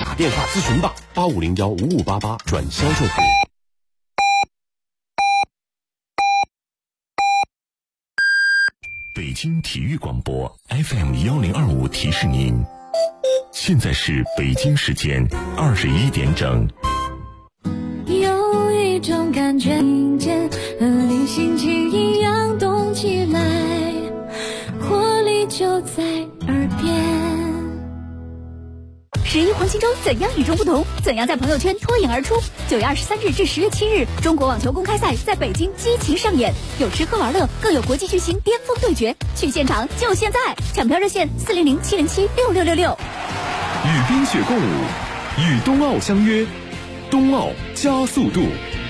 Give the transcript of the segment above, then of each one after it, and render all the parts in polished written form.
打电话咨询吧，85015588转销售服务。 北京体育广播 FM1025提示您，现在是北京时间21点整。 有一种感觉，听见和你心情一样动起来，活力就在耳边。 11黄金周怎样与众不同？怎样在朋友圈脱颖而出？9月23日至10月7日，中国网球公开赛在北京激情上演，有吃喝玩乐，更有国际巨星巅峰对决。去现场就现在，抢票热线400-707-6666。 与冰雪共舞，与冬奥相约，冬奥加速度。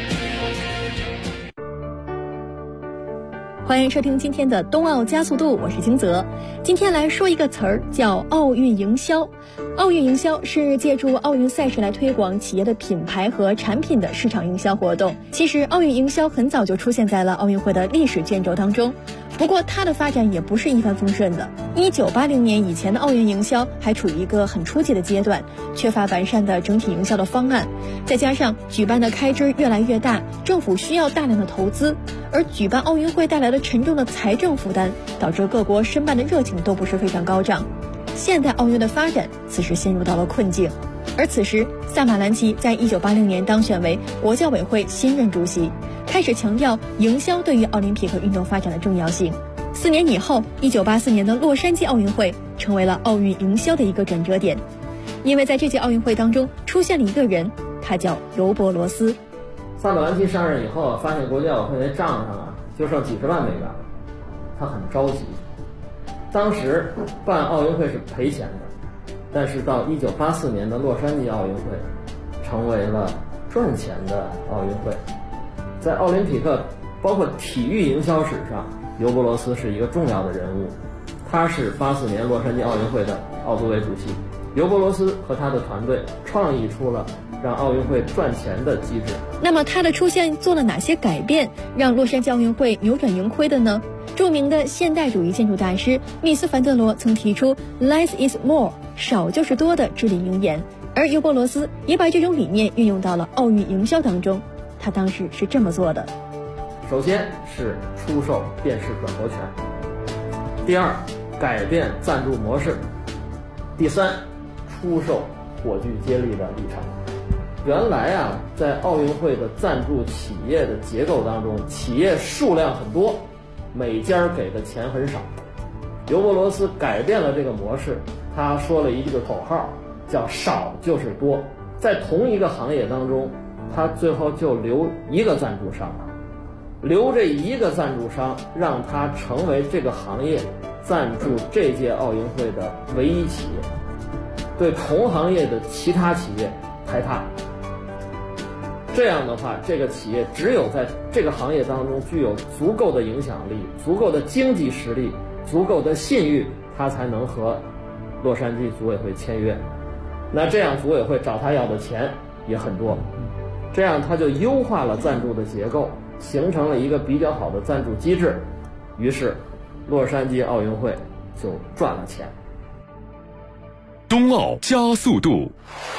欢迎收听今天的冬奥加速度，我是金泽。今天来说一个词儿，叫奥运营销。奥运营销是借助奥运赛事来推广企业的品牌和产品的市场营销活动。其实奥运营销很早就出现在了奥运会的历史卷轴当中，不过它的发展也不是一帆风顺的。1980年以前的奥运营销还处于一个很初级的阶段，缺乏完善的整体营销的方案，再加上举办的开支越来越大，政府需要大量的投资，而举办奥运会带来的沉重的财政负担，导致各国申办的热情都不是非常高涨。现代奥运的发展此时陷入到了困境，而此时萨马兰奇在1980年当选为国教委会新任主席，开始强调营销对于奥林匹克运动发展的重要性。4年以后，1984年的洛杉矶奥运会成为了奥运营销的一个转折点，因为在这届奥运会当中出现了一个人，他叫尤伯罗斯。 萨马兰奇上任以后，发现国际奥委会那账上就剩几十万美元了，他很着急。当时办奥运会是赔钱的，但是到1984年的洛杉矶奥运会成为了赚钱的奥运会。在奥林匹克包括体育营销史上，尤伯罗斯是一个重要的人物，他是84年洛杉矶奥运会的奥组委主席。尤伯罗斯和他的团队创意出了让奥运会赚钱的机制。 那么他的出现做了哪些改变，让洛杉矶奥运会扭转盈亏的呢？著名的现代主义建筑大师密斯凡德罗曾提出 Less is more， 少就是多的至理名言，而尤伯罗斯也把这种理念运用到了奥运营销当中。他当时是这么做的： 首先是出售电视转播权，第二改变赞助模式，第三出售火炬接力的立场。原来在奥运会的赞助企业的结构当中，企业数量很多，每家给的钱很少。尤伯罗斯改变了这个模式，他说了一个口号，叫少就是多。在同一个行业当中，他最后就留一个赞助商了，留这一个赞助商，让他成为这个行业赞助这届奥运会的唯一企业，对同行业的其他企业排他。这样的话，这个企业只有在这个行业当中具有足够的影响力、足够的经济实力、足够的信誉，他才能和洛杉矶组委会签约。那这样组委会找他要的钱也很多，这样他就优化了赞助的结构，形成了一个比较好的赞助机制，于是洛杉矶奥运会就赚了钱。 冬奥加速度。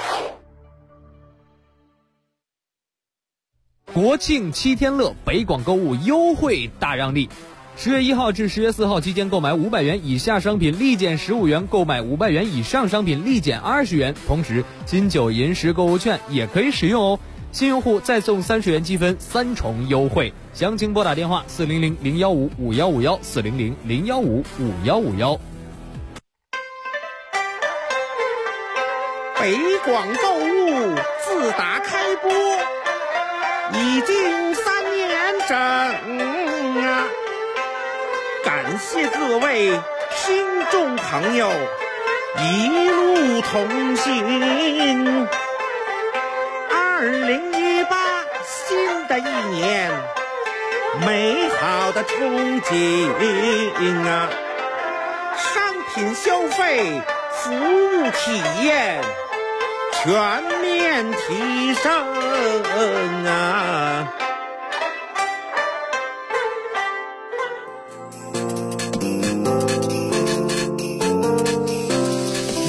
国庆7天乐，北广购物优惠大让利。10月1号至10月4号期间，购买500元以下商品立减15元，购买500元以上商品立减20元。同时，金九银十购物券也可以使用哦。新用户再送30元积分，3重优惠。详情拨打电话400-015-5151 400-015-5151。 北广购物自打开播已经3年整啊！感谢各位听众朋友一路同行。2018新的一年，美好的憧憬啊！商品消费、服务体验全面提升啊！ 您好，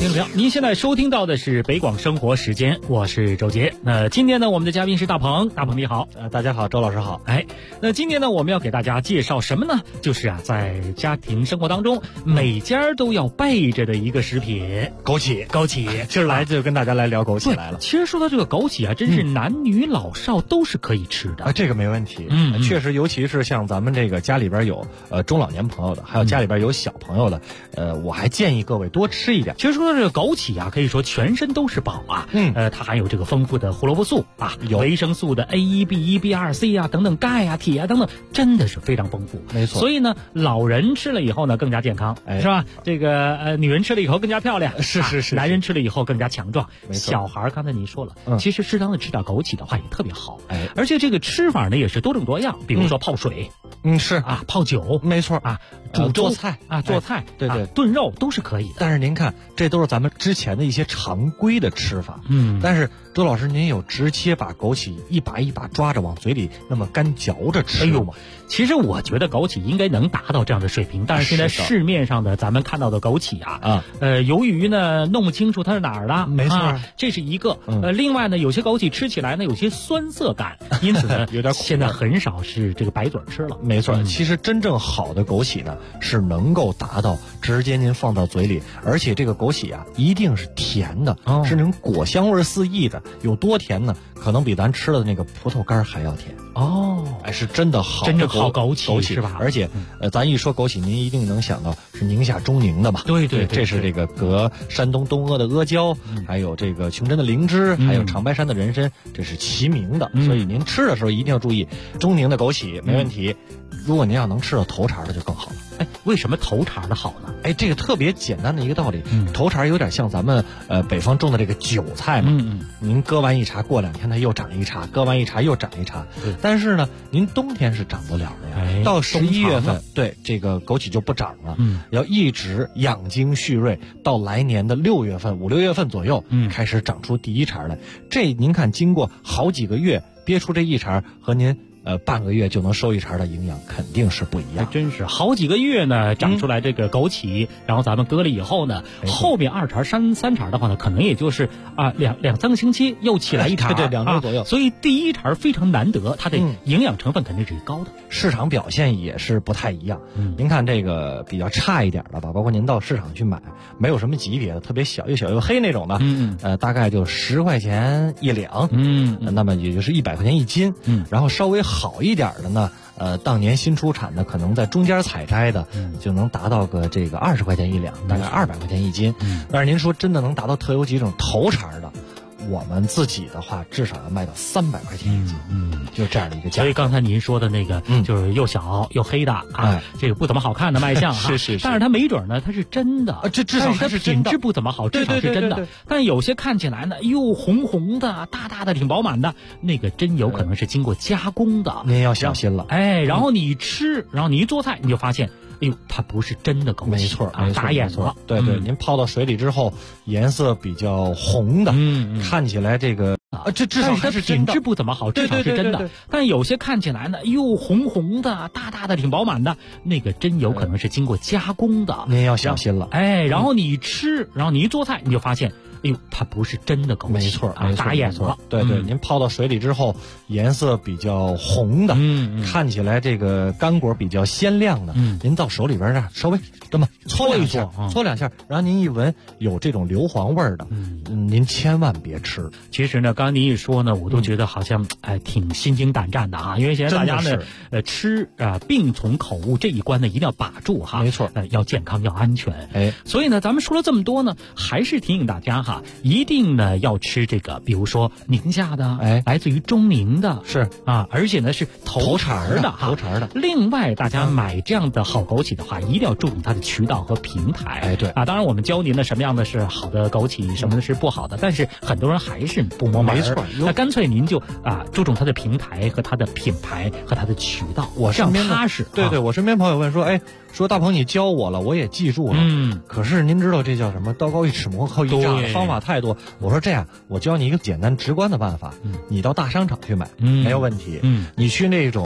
听众朋友，您现在收听到的是北广生活时间，我是周杰。那今天呢，我们的嘉宾是大鹏，大鹏你好。 大家好，周老师好。 那今天呢，我们要给大家介绍什么呢？就是在家庭生活当中，每家都要备着的一个食品—— 枸杞。 今儿来就跟大家来聊枸杞来了。 其实说到这个枸杞啊，真是男女老少都是可以吃的这个没问题。确实，尤其是像咱们这个家里边有中老年朋友的，还有家里边有小朋友的，我还建议各位多吃一点。 其实说到这个枸杞啊，可以说全身都是宝啊。它含有这个丰富的胡萝卜素啊，有维生素的 A1、B1、B2、C 啊等等，钙啊、铁啊等等，真的是非常丰富。 没错。 所以呢，老人吃了以后呢更加健康，是吧？这个女人吃了以后更加漂亮， 是。 男人吃了以后更加强壮。 没错。 小孩刚才您说了，其实适当的吃点枸杞的话也特别好。而且这个吃法呢也是多种多样，比如说泡水， 是啊，泡酒， 没错啊，煮粥做菜啊，做菜， 对， 炖肉都是可以的。 但是您看，这都是咱们之前的一些常规的吃法。但是周老师，您有直接把枸杞一把一把抓着往嘴里那么干嚼着吃吗？ 其实我觉得枸杞应该能达到这样的水平，但是现在市面上的咱们看到的枸杞由于呢弄不清楚它是哪儿的， 没错， 这是一个。另外呢，有些枸杞吃起来呢有些酸涩感，因此呢有点苦。 现在很少是这个白嘴吃了。 没错，其实真正好的枸杞呢是能够达到直接您放到嘴里，而且这个枸杞啊一定是甜的，是那种果香味四溢的。有多甜呢？可能比咱吃的那个葡萄干还要甜。是真的好， 真正好枸杞是吧？ 而且咱一说枸杞，您一定能想到是宁夏中宁的吧？ 对， 这是这个隔山东东阿的阿胶，还有这个琼镇的灵芝，还有长白山的人参，这是齐名的。所以您吃的时候一定要注意，中宁的枸杞没问题。如果您要能吃到头茬的就更好了。 为什么头茬的好呢？ 这个特别简单的一个道理。头茬有点像咱们北方种的这个韭菜嘛。您割完一茬，过2天它又长一茬，割完一茬又长一茬。但是呢，您冬天是长不了的呀。到11月份，对这个枸杞就不长了。要一直养精蓄锐，到来年的6月份、5、6月份左右，开始长出第一茬来。这您看，经过好几个月憋出这一茬，和您半个月就能收一茬的营养肯定是不一样。 真是好几个月呢长出来这个枸杞，然后咱们割了以后呢，后面2茬、3茬的话呢，可能也就是2、3个星期又起来一茬， 对，2周左右。 所以第一茬非常难得，它的营养成分肯定是高的。 市场表现也是不太一样。您看这个比较差一点的吧，包括您到市场去买，没有什么级别的，特别小又小又黑那种的，大概就10块钱1两，那么也就是100块钱1斤，然后稍微好一点的呢，当年新出产的，可能在中间采摘的，就能达到个这个20块钱1两，大概200块钱1斤。但是您说真的能达到特有几种头茬的，我们自己的话至少要卖到300块钱1斤，就这样的一个价。 所以刚才您说的那个，就是又小又黑的这个不怎么好看的卖相是， 但是它没准呢，它是真的， 这至少它是品质不怎么好，至少是真的。但有些看起来呢，又红红的、大大的、挺饱满的，那个真有可能是经过加工的， 您要小心了。 然后你吃，然后你一做菜，你就发现。它不是真的枸杞， 没错， 打眼了。 对，您泡到水里之后，颜色比较红的，看起来这个这至少还是品质不怎么好，至少是真的。但有些看起来呢，又红红的、大大的、挺饱满的，那个真有可能是经过加工的， 您要小心了。 然后你吃，然后你一做菜，你就发现。它不是真的枸杞， 没错， 打眼了。 对，您泡到水里之后，颜色比较红的，看起来这个干果比较鲜亮的，您到手里边稍微这么搓一搓，搓2下，然后您一闻有这种硫磺味儿的，您千万别吃。 其实呢，刚刚您一说呢，我都觉得好像挺心惊胆战的啊，因为现在大家呢吃病从口误这一关呢一定要把住哈， 没错， 要健康要安全。所以呢，咱们说了这么多呢，还是提醒大家哈。一定呢要吃这个，比如说宁夏的，来自于中宁的， 是而且呢是头茬的。另外，大家买这样的好枸杞的话，一定要注重它的渠道和平台。 对当然我们教您的什么样的是好的枸杞，什么的是不好的，但是很多人还是不摸门。 没错， 那干脆您就注重它的平台和它的品牌和它的渠道， 我身边踏实。 对，我身边朋友问说，说大鹏你教我了，我也记住了。可是您知道这叫什么？道高一尺，魔高一丈，方法太多。我说这样，我教你一个简单直观的办法，你到大商场去买没有问题。你去那种大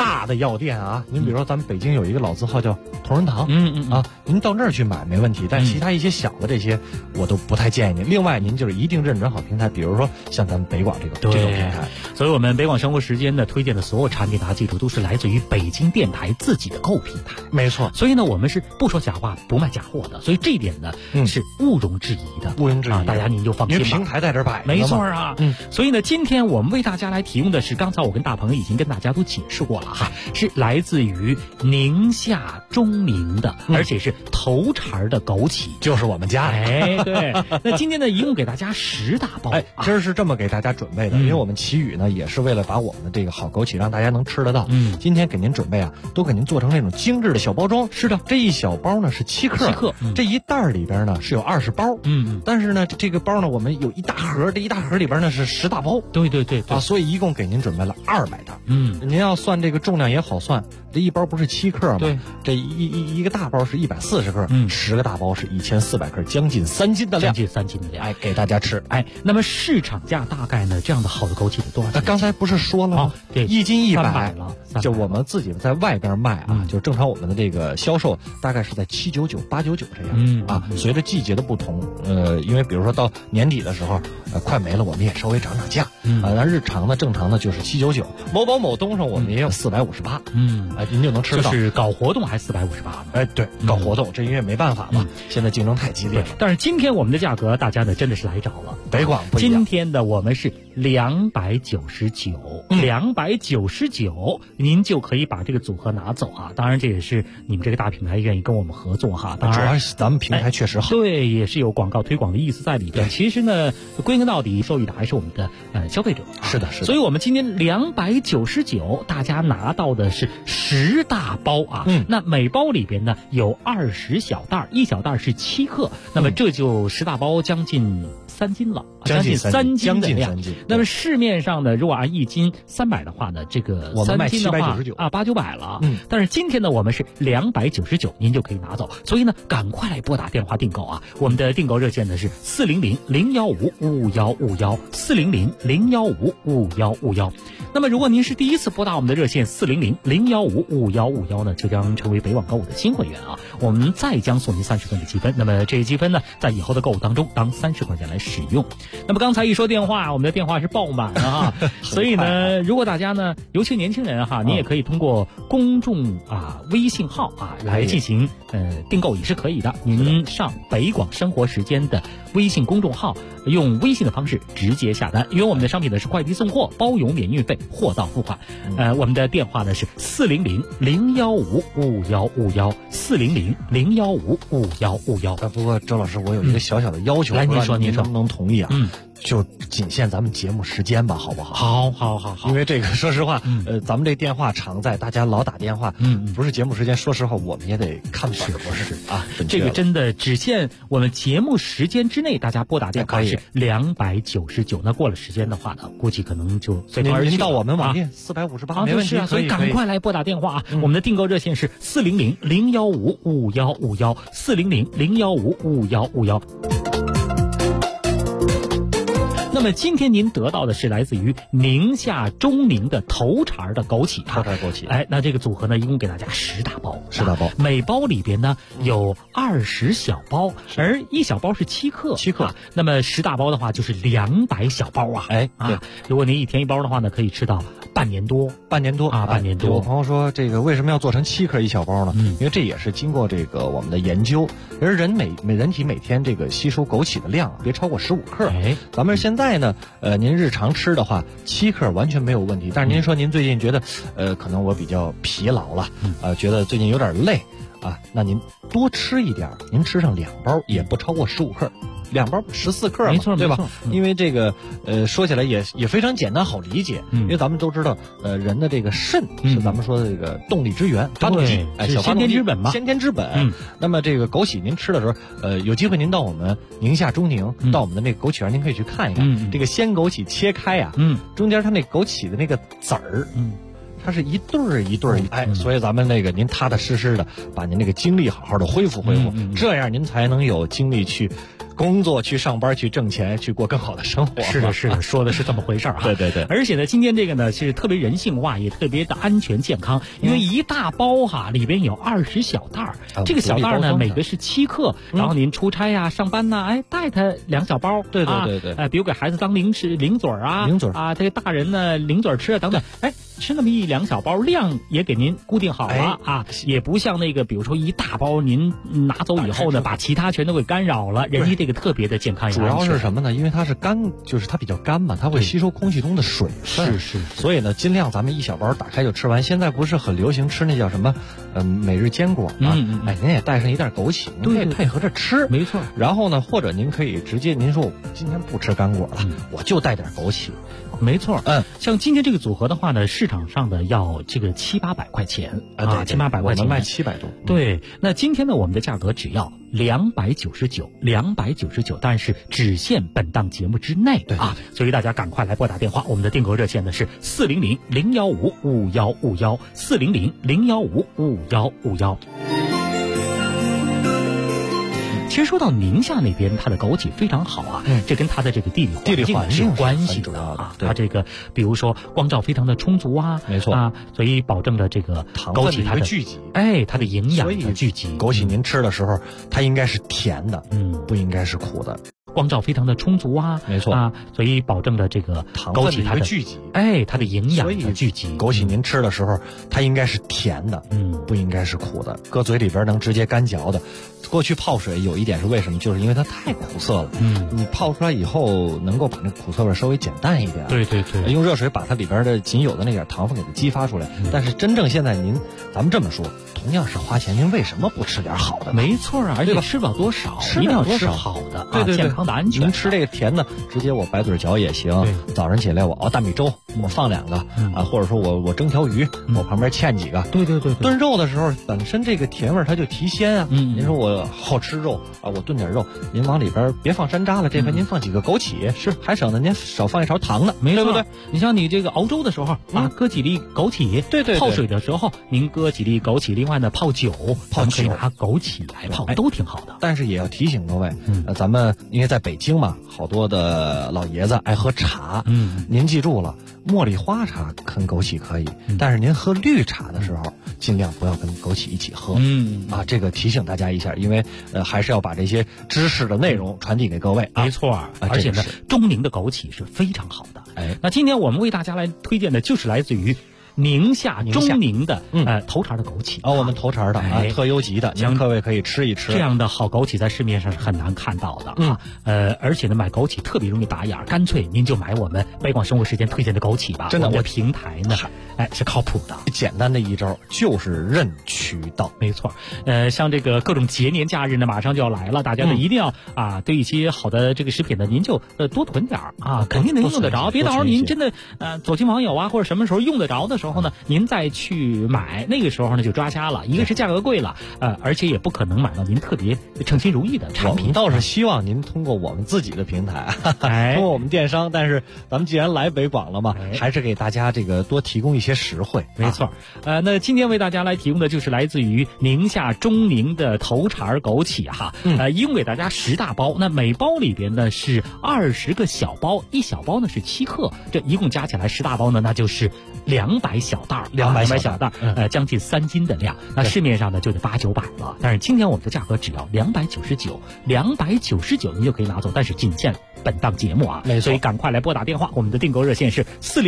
大的药店啊，您比如说咱们北京有一个老字号叫同仁堂，您到那儿去买没问题，但其他一些小的这些我都不太建议您。另外，您就是一定认准好平台，比如说像咱们北广这种平台。 所以我们北广生活时间呢推荐的所有产品，大家记住都是来自于北京电台自己的购平台。 没错。 所以呢，我们是不说假话，不卖假货的。所以这一点呢，是毋庸置疑的， 毋庸置疑大家您就放心吧。 因为平台在这摆着， 没错啊。所以呢，今天我们为大家来提供的是，刚才我跟大鹏已经跟大家都解释过了哈，是来自于宁夏钟宁的，而且是头茬的枸杞， 就是我们家。 对。那今天呢，一共给大家10大包。 今儿是这么给大家准备的，因为我们奇宇呢也是为了把我们的这个好枸杞让大家能吃得到。今天给您准备啊，都给您做成那种精致的小包装。 是的， 这一小包呢是7克，这一袋里边呢是有20包。但是呢，这个包呢我们有一大盒，这一大盒里边呢是10大包。 对啊，所以一共给您准备了200袋。您要算这个重量也好算，这一包不是7克吗？ 对， 这一个大包是140克，10个大包是1400克，将近3斤的量， 将近3斤的量， 给大家吃。 那么市场价大概呢，这样的好的枸杞得多少钱？ 刚才不是说了吗？ 对 ，1斤100 了， 就我们自己在外边卖啊，就正常我们的这个销售大概是在799、899这样啊。随着季节的不同，因为比如说到年底的时候，快没了，我们也稍微涨价那日常呢，正常呢就是799，某东上我们也有458，您就能吃到。 就是搞活动还458？ 对，搞活动，这因为没办法嘛，现在竞争太激烈了。 但是今天我们的价格，大家呢真的是来着了。 北广不一样， 今天的我们是299，299，您就可以把这个组合拿走啊。当然，这也是你们这个大品牌愿意跟我们合作哈。当然， 主要是咱们平台确实好， 对，也是有广告推广的意思在里边。其实呢，归根到底，受益的还是我们的消费者。 是的。 所以我们今天299，大家拿到的是10大包啊。那每包里边呢有20小袋，一小袋是7克，那么这就10大包将近3斤了，将近3斤的量。那么市面上呢，如果按1斤300的话呢，这个3斤的话800-900了。但是今天呢，我们是299，您就可以拿走。所以呢，赶快来拨打电话订购啊！我们的订购热线呢是400-015-5151，400-015-5151。那么如果您是第一次拨打我们的热线400-015-5151呢，就将成为北网购物的新会员啊！我们再将送您30分的积分。那么这些积分呢，在以后的购物当中当30块钱来使用。那么刚才一说电话，我们的电话是爆满了哈。所以呢，如果大家呢，尤其年轻人哈，你也可以通过公众微信号来进行订购也是可以的。您上北广生活时间的微信公众号，用微信的方式直接下单，因为我们的商品呢是快递送货，包邮免运费，货到付款。我们的电话呢是400-015-5151，400-015-5151。 不过周老师，我有一个小小的要求， 来，您说能不能同意啊？就仅限咱们节目时间吧，好不好？好。 因为这个，说实话，咱们这电话常在，大家老打电话，不是节目时间，说实话，我们也得看本不是啊。 这个真的只限我们节目时间之内，大家拨打电话是299。那过了时间的话呢，估计可能就随风而去。 您到我们网店458，没问题。 所以赶快来拨打电话啊！我们的订购热线是400-015-5151，400-015-5151。那么今天您得到的是来自于宁夏钟宁的头茬的枸杞，那这个组合呢，一共给大家10大包，每包里边呢有20小包，而一小包是7克，那么10大包的话就是200小包啊，对，如果您一天一包的话呢，可以吃到半年多。 有朋友说，这个为什么要做成7克一小包呢？因为这也是经过这个我们的研究，而人体每天这个吸收枸杞的量别超过15克。咱们现在呢，您日常吃的话7克完全没有问题。但是您说您最近觉得，可能我比较疲劳了，觉得最近有点累那您多吃一点，您吃上2包也不超过15克。2包14克嘛， 没错， 对吧？因为这个说起来也非常简单好理解，因为咱们都知道，人的这个肾是咱们说的这个动力之源，发动机，小先天之本嘛， 先天之本。那么这个枸杞您吃的时候，有机会您到我们宁夏钟宁，到我们的那个枸杞园，您可以去看一看，这个鲜枸杞切开中间它那枸杞的那个籽儿。 它是一对儿一对儿，所以咱们那个您踏踏实实的把您那个精力好好的恢复恢复，这样您才能有精力去工作、去上班、去挣钱、去过更好的生活。 是的，是的，说的是这么回事儿对对对。 而且呢，今天这个呢是特别人性化，也特别的安全健康，因为一大包里边有20小袋儿，这个小袋儿呢每个是7克，然后您出差呀、上班呐，带它2小包， 对对对对， 比如给孩子当零嘴儿啊，这个大人呢零嘴儿吃啊等等，吃那么1-2小包，量也给您固定好了也不像那个比如说一大包您拿走以后呢，把其他全都给干扰了，人家这个特别的健康。 主要是什么呢？因为它是干，就是它比较干嘛，它会吸收空气中的水分。 是。 所以呢，尽量咱们1小包打开就吃完。现在不是很流行吃那叫什么，每日坚果吗？您也带上一袋枸杞，您可以配合着吃。 没错。 然后呢，或者您可以直接您说我今天不吃干果了，我就带点枸杞。 没错，像今天这个组合的话呢，市场上的要这个700-800块钱啊 ，700-800块钱， 我们卖700多。 对，那今天呢，我们的价格只要299，但是只限本档节目之内所以大家赶快来拨打电话，我们的订购热线呢是400-015-5151，400-015-5151。其实说到宁夏那边，它的枸杞非常好这跟它的这个地理环境是有关系的它这个比如说光照非常的充足没错所以保证了这个枸杞它的聚集， 它的营养的聚集。 枸杞您吃的时候，它应该是甜的，不应该是苦的。 光照非常的充足没错所以保证了这个枸杞它的聚集， 它的营养的聚集。 枸杞您吃的时候，它应该是甜的，不应该是苦的，搁嘴里边能直接干嚼的。过去泡水有一点是为什么？就是因为它太苦涩了。你泡出来以后，能够把那苦涩味稍微减淡一点。 对， 用热水把它里边的仅有的那点糖分给它激发出来。但是真正现在咱们这么说，同样是花钱，您为什么不吃点好的？ 没错而且吃不了多少，一定要吃好的， 对健康的、安全。 您吃这个甜的，直接我白嘴嚼也行。早上起来我熬大米粥，我放2个或者说我蒸条鱼，我旁边芡几个。 对。 炖肉的时候，本身这个甜味它就提鲜您说我好吃肉我炖点肉，您往里边别放山楂了，这回您放几个枸杞，还省得您少放一勺糖呢， 对不对？ 你像你这个熬粥的时候搁几粒枸杞， 对。 泡水的时候您搁几粒枸杞，另外呢泡酒可以拿枸杞来泡，都挺好的。 但是也要提醒各位，咱们因为在北京嘛，好多的老爷子爱喝茶，您记住了，茉莉花茶跟枸杞可以，但是您喝绿茶的时候，尽量不要跟枸杞一起喝。这个提醒大家一下，因为还是要把这些知识的内容传递给各位。 没错，而且呢，中宁的枸杞是非常好的。那今天我们为大家来推荐的就是来自于宁夏中宁的头茬的枸杞我们头茬的特优级的，您各位可以吃一吃。 这样的好枸杞在市面上是很难看到的而且呢，买枸杞特别容易打眼，干脆您就买我们北广生活时间推荐的枸杞吧。 真的， 我们的平台呢是靠谱的。 简单的一招就是认渠道。 没错，像这个各种节年假日呢马上就要来了，大家呢一定要对一些好的这个食品呢，您就多囤点肯定能用得着，别到时候您真的走亲访友或者什么时候用得着的时候呢，您再去买，那个时候呢就抓瞎了。一个是价格贵了，而且也不可能买到您特别称心如意的产品。 我们倒是希望您通过我们自己的平台，通过我们电商，但是咱们既然来北广了嘛，还是给大家这个多提供一些实惠。 没错，那今天为大家来提供的就是来自于宁夏中宁的头茬枸杞一共给大家10大包，那每包里边呢是20个小包，1小包呢是7克，这一共加起来10大包呢，那就是200小袋，200小袋，将近3斤的量。那市面上呢就得800-900了，但是今天我们的价格只要299，299您就可以拿走，但是仅限本档节目没错。 所以赶快来拨打电话，我们的订购热线是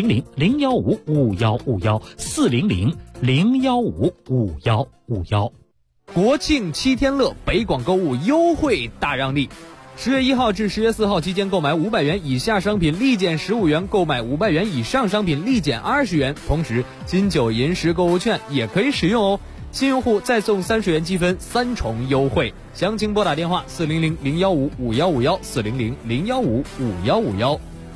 400-015-5151，400-015-5151。 国庆7天乐，北广购物优惠大让利。10月1号至10月4号期间购买500元以下商品立减15元，购买500元以上商品立减20元。同时，金九银十购物券也可以使用哦。新用户再送30元积分，3重优惠。详情拨打电话400-015-5151，400-015-5151。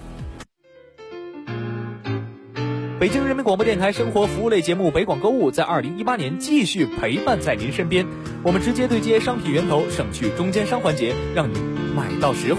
北京人民广播电台生活服务类节目《北广购物》在2018年继续陪伴在您身边。我们直接对接商品源头，省去中间商环节，让你买到实惠。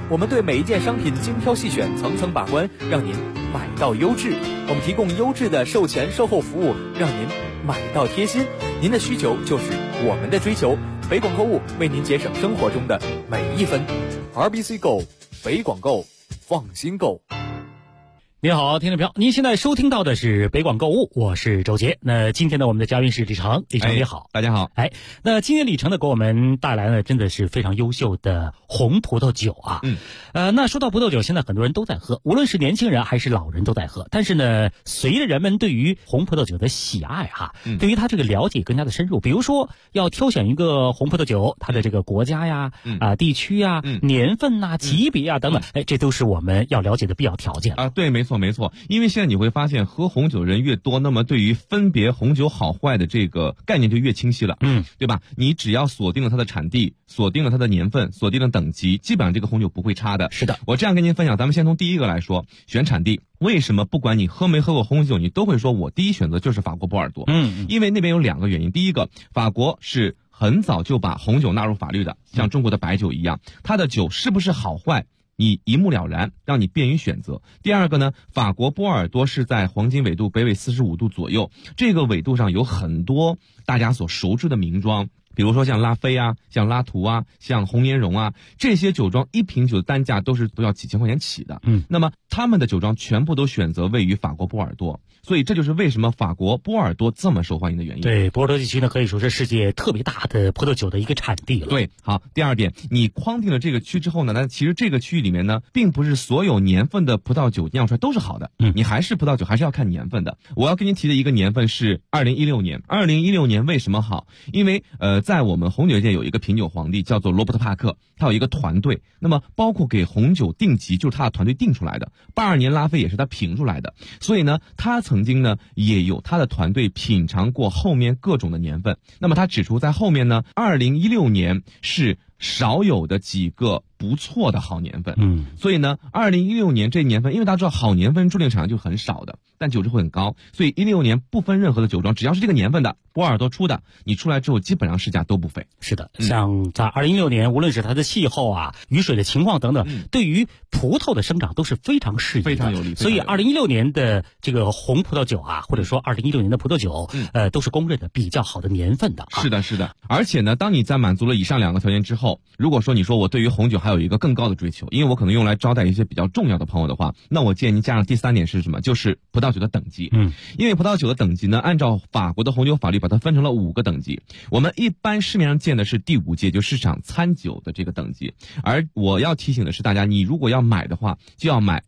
我们对每一件商品精挑细选，层层把关，让您买到优质。我们提供优质的售前售后服务，让您买到贴心。您的需求就是我们的追求。北广购物为您节省生活中的每一分。RBC Go， 北广购，放心购。 你好，听众朋友，您现在收听到的是北广购物，我是周杰。那今天呢，我们的嘉宾是李成，李成你好， 大家好。 那今天李成呢给我们带来了真的是非常优秀的红葡萄酒啊。那说到葡萄酒，现在很多人都在喝，无论是年轻人还是老人都在喝。但是呢，随着人们对于红葡萄酒的喜爱对于它这个了解更加的深入，比如说要挑选一个红葡萄酒，它的这个国家呀、地区呀、年份呐、级别啊等等，这都是我们要了解的必要条件啊。对，没错。因为现在你会发现喝红酒人越多，那么对于分别红酒好坏的这个概念就越清晰了，对吧？你只要锁定了它的产地，锁定了它的年份，锁定了等级，基本上这个红酒不会差的。 是的， 我这样跟您分享，咱们先从第一个来说，选产地。为什么不管你喝没喝过红酒，你都会说我第一选择就是法国波尔多？因为那边有2个原因。第一个，法国是很早就把红酒纳入法律的，像中国的白酒一样，它的酒是不是好坏你一目了然，让你便于选择。第二个呢，法国波尔多是在黄金纬度北纬45度左右，这个纬度上有很多大家所熟知的名庄，比如说像拉菲啊，像拉图啊，像红颜绒啊，这些酒庄一瓶酒的单价都要几千块钱起的。那么他们的酒庄全部都选择位于法国波尔多，所以这就是为什么法国波尔多这么受欢迎的原因。 对，波尔多地区呢可以说是世界特别大的葡萄酒的一个产地了。 对，好，第二点，你框定了这个区之后呢，那其实这个区域里面呢，并不是所有年份的葡萄酒酿出来都是好的。你还是葡萄酒还是要看年份的。我要跟您提的一个年份是2016年。2016年为什么好？因为在我们红酒界有一个品酒皇帝叫做罗伯特帕克，他有一个团队，那么包括给红酒定级就是他的团队定出来的。82年拉菲也是他评出来的，所以呢，他曾经呢也有他的团队品尝过后面各种的年份。那么他指出，在后面呢，2016年是少有的几个不错的好年份。所以呢，2016年这年份，因为大家知道好年份注定产量就很少的，但酒质会很高，所以16年不分任何的酒庄，只要是这个年份的波尔多出的，你出来之后基本上市价都不菲。 是的，像在2016年，无论是它的气候啊、雨水的情况等等，对于葡萄的生长都是非常适宜的， 非常有利。 所以2016年的这个红葡萄酒啊，或者说2016年的葡萄酒，都是公认的比较好的年份的。 是的，是的。而且呢，当你在满足了以上2个条件之后，如果说你说我对于红酒还有一个更高的追求，因为我可能用来招待一些比较重要的朋友的话，那我建议您加上第3点是什么？就是葡萄酒的等级。因为葡萄酒的等级呢，按照法国的红酒法律把它分成了5个等级。我们一般市面上见的是第5届，就市场餐酒的这个等级。而我要提醒的是大家，你如果要买的话，就要买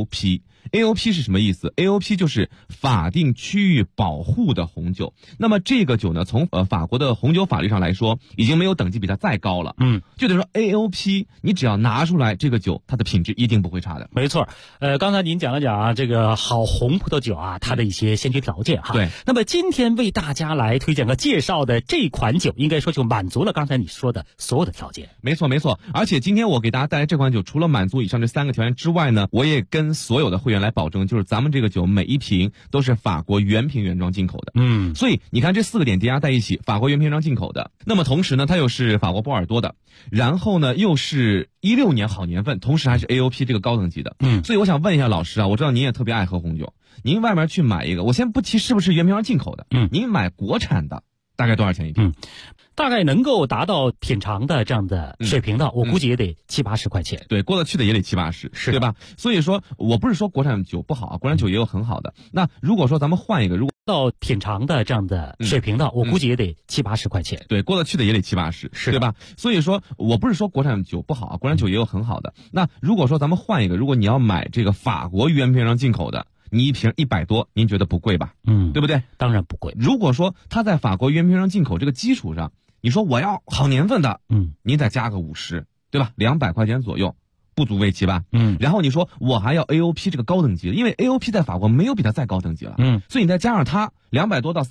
AOP。AOP 是什么意思？ AOP 就是法定区域保护的红酒。那么这个酒呢，从法国的红酒法律上来说，已经没有等级比它再高了。就得说 AOP 你只要拿出来，这个酒它的品质一定不会差的。 没错。刚才您讲了讲啊，这个好红葡萄酒啊，它的一些先决条件哈。 对。 那么今天为大家来推荐和介绍的这款酒，应该说就满足了刚才你说的所有的条件。 没错没错。而且今天我给大家带来这款酒，除了满足以上这3个条件之外呢，我也跟所有的会员来保证，就是咱们这个酒每一瓶都是法国原瓶原装进口的。所以你看这4个点叠加在一起，法国原瓶原装进口的，那么同时呢，它又是法国波尔多的，然后呢又是16年好年份，同时还是 AOP 这个高等级的。所以我想问一下老师啊，我知道您也特别爱喝红酒，您外面去买一个，我先不提是不是原瓶原装进口的，您买国产的大概多少钱一瓶？ 大概能够达到品尝的这样的水平的，我估计也得70-80块钱。 对，过得去的也得70-80， 是对吧？所以说我不是说国产酒不好啊，国产酒也有很好的。那如果说咱们换一个，如果到品尝的这样的水平的，我估计也得70-80块钱。 对，过得去的也得70-80，是对吧？所以说我不是说国产酒不好啊，国产酒也有很好的。那如果说咱们换一个，如果你要买这个法国原瓶原装进口的，你一瓶100多，您觉得不贵吧？对不对？ 当然不贵。 如果说它在法国原瓶原装进口这个基础上，你说我要好年份的，你再加个50，对吧？200块钱左右，不足为奇吧？然后你说我还要 AOP 这个高等级的，因为 AOP 在法国没有比它再高等级了，所以你再加上它200多到300，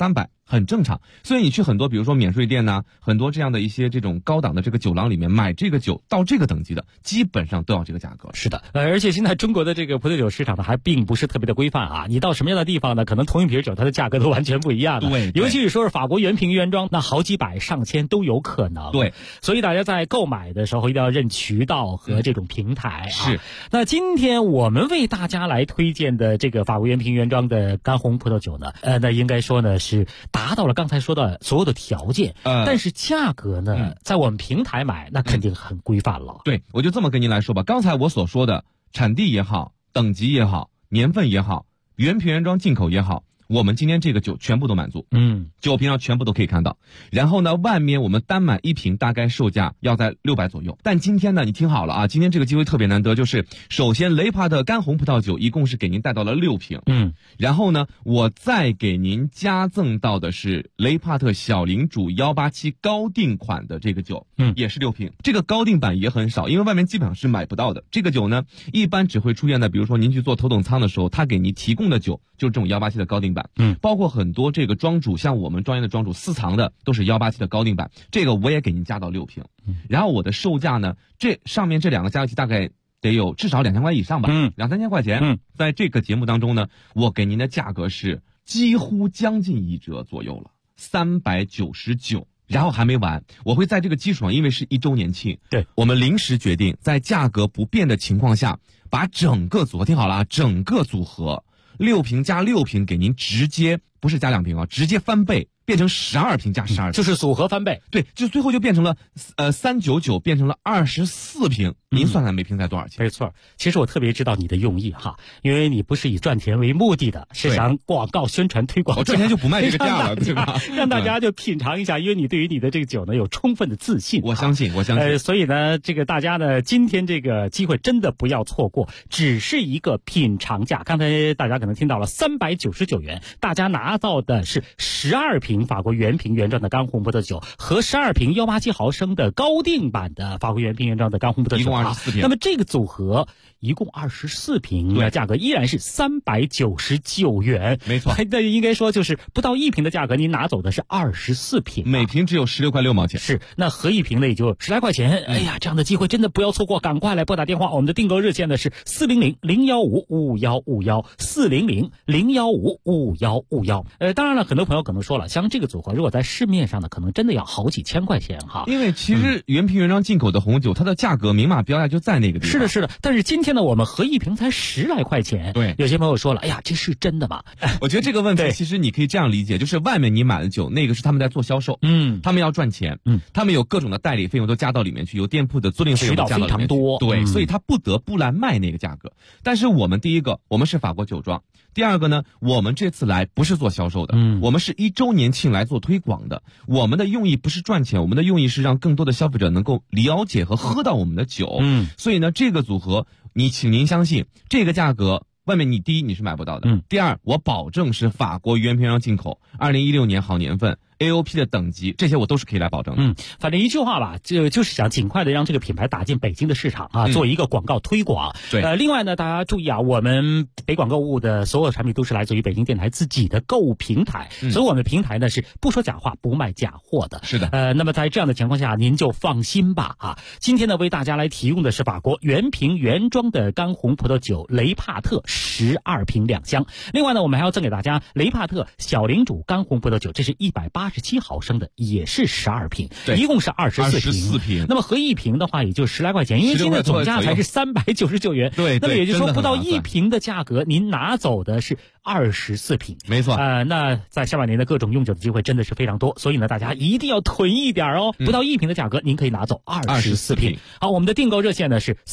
很正常。所以你去很多比如说免税店呐，很多这样的一些这种高档的这个酒廊里面买这个酒到这个等级的，基本上都要这个价格。 是的，而且现在中国的这个葡萄酒市场呢，还并不是特别的规范啊。你到什么样的地方呢，可能同一瓶酒它的价格都完全不一样的。 对， 尤其是说是法国原瓶原装，那好几百上千都有可能。 对， 所以大家在购买的时候一定要认渠道和这种平台啊。 是。 那今天我们为大家来推荐的这个法国原瓶原装的干红葡萄酒呢，那应该说呢是达到了刚才说的所有的条件，但是价格呢，在我们平台买那肯定很规范了。 对，我就这么跟您来说吧，刚才我所说的产地也好，等级也好，年份也好，原瓶原装进口也好，我们今天这个酒全部都满足，酒瓶上全部都可以看到。然后呢，外面我们单买一瓶大概售价要在600左右。但今天呢，你听好了啊，今天这个机会特别难得，就是首先雷帕特干红葡萄酒一共是给您带到了6瓶，然后呢，我再给您加赠到的是雷帕特小领主187高定款的这个酒，也是6瓶。这个高定版也很少，因为外面基本上是买不到的。这个酒呢，一般只会出现在比如说您去做头等舱的时候，他给您提供的酒就是这种187的高定版。包括很多这个庄主，像我们专业的庄主私藏的都是187的高定版，这个我也给您加到6瓶。然后我的售价呢，这上面这两个加一起大概得有至少2000块以上吧，2-3千块钱。在这个节目当中呢，我给您的价格是几乎将近1折左右了，399。然后还没完，我会在这个基础上，因为是1周年庆， 对， 我们临时决定在价格不变的情况下，把整个组合听好了啊，整个组合6瓶加6瓶给您直接不是加2瓶啊，直接翻倍变成12瓶加12瓶， 就是组合翻倍。 对，就最后就变成了399变成了24瓶。您算算每瓶才多少钱？ 没错，其实我特别知道你的用意哈，因为你不是以赚钱为目的的，是想广告宣传推广。 我赚钱就不卖这个价了，对吧？ 让大家就品尝一下，因为你对于你的这个酒呢有充分的自信。 我相信，我相信。 所以呢，这个大家呢，今天这个机会真的不要错过，只是一个品尝价。刚才大家可能听到了399元，大家拿到的是12瓶法国原瓶原装的干红葡萄酒和12瓶187毫升的高定版的法国原瓶原装的干红葡萄酒， 一共24瓶。 那么这个组合一共24瓶，价格依然是399元， 没错。 那应该说就是不到1瓶的价格，您拿走的是24瓶， 每瓶只有16块6毛钱。 是，那合一瓶呢也就10来块钱。哎呀，这样的机会真的不要错过，赶快来拨打电话。我们的订购热线呢是400-015-5151，400-015-5151。当然了，很多朋友可能说了，像这个组合如果在市面上呢，可能真的要好几千块钱哈。 因为其实原瓶原装进口的红酒，它的价格明码标价就在那个地方。 是的，是的。但是今天呢，我们合一瓶才10来块钱。 对， 有些朋友说了，哎呀，这是真的吗？ 我觉得这个问题其实你可以这样理解，就是外面你买的酒，那个是他们在做销售，他们要赚钱，他们有各种的代理费用都加到里面去，有店铺的租赁费用加到里面去， 渠道非常多， 对，所以他不得不来卖那个价格。但是我们第一个，我们是法国酒庄；第二个呢，我们这次来不是做销售的，我们是1周年庆来做推广的。我们的用意不是赚钱，我们的用意是让更多的消费者能够了解和喝到我们的酒。所以呢，这个组合，请您相信，这个价格外面第一你是买不到的，第二我保证是法国原瓶原装进口，2016年好年份。AOP 的等级，这些我都是可以来保证的。 反正一句话吧，就是想尽快的让这个品牌打进北京的市场啊，做一个广告推广。 对， 另外呢，大家注意啊，我们北广购物的所有产品都是来自于北京电台自己的购物平台，所以我们平台呢是不说假话，不卖假货的。 是的。 那么在这样的情况下，您就放心吧啊。今天呢，为大家来提供的是法国原瓶原装的干红葡萄酒雷帕特12瓶2箱。另外呢，我们还要赠给大家雷帕特小领主干红葡萄酒，这是187毫升的，也是12瓶，一共是24瓶。那么合一瓶的话，也就10来块钱，因为现在总价才是399元。 对， 那么也就是说，不到1瓶的价格，您拿走的是24瓶。 没错。 那在下半年的各种用酒的机会真的是非常多，所以呢，大家一定要囤一点哦。不到1瓶的价格，您可以拿走24瓶。好，我们的订购热线呢是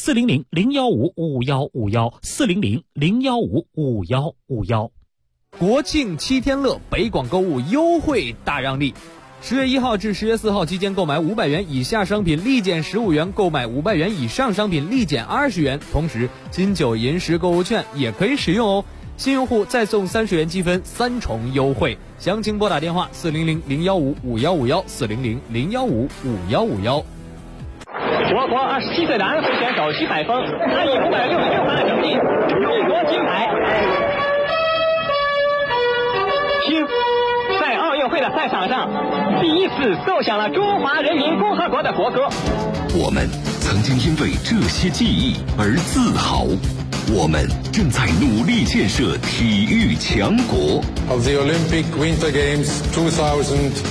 400-015-5151，400-015-5151。 国庆7天乐，北广购物优惠大让利。10月1号至10月4号期间购买500元以下商品立减15元，购买500元以上商品立减20元。同时，金九银10购物券也可以使用哦。新用户再送30元积分，3重优惠。详情拨打电话400-015-5151，400-015-5151。 我国27岁的安徽选手徐海峰，他以566分的成绩入夺金牌。在奥运运会的赛场上，第一次奏响了中华人民共和国的国歌。 我们曾经因为这些记忆而自豪，我们正在努力建设体育强国。 Of the Olympic Winter Games 2000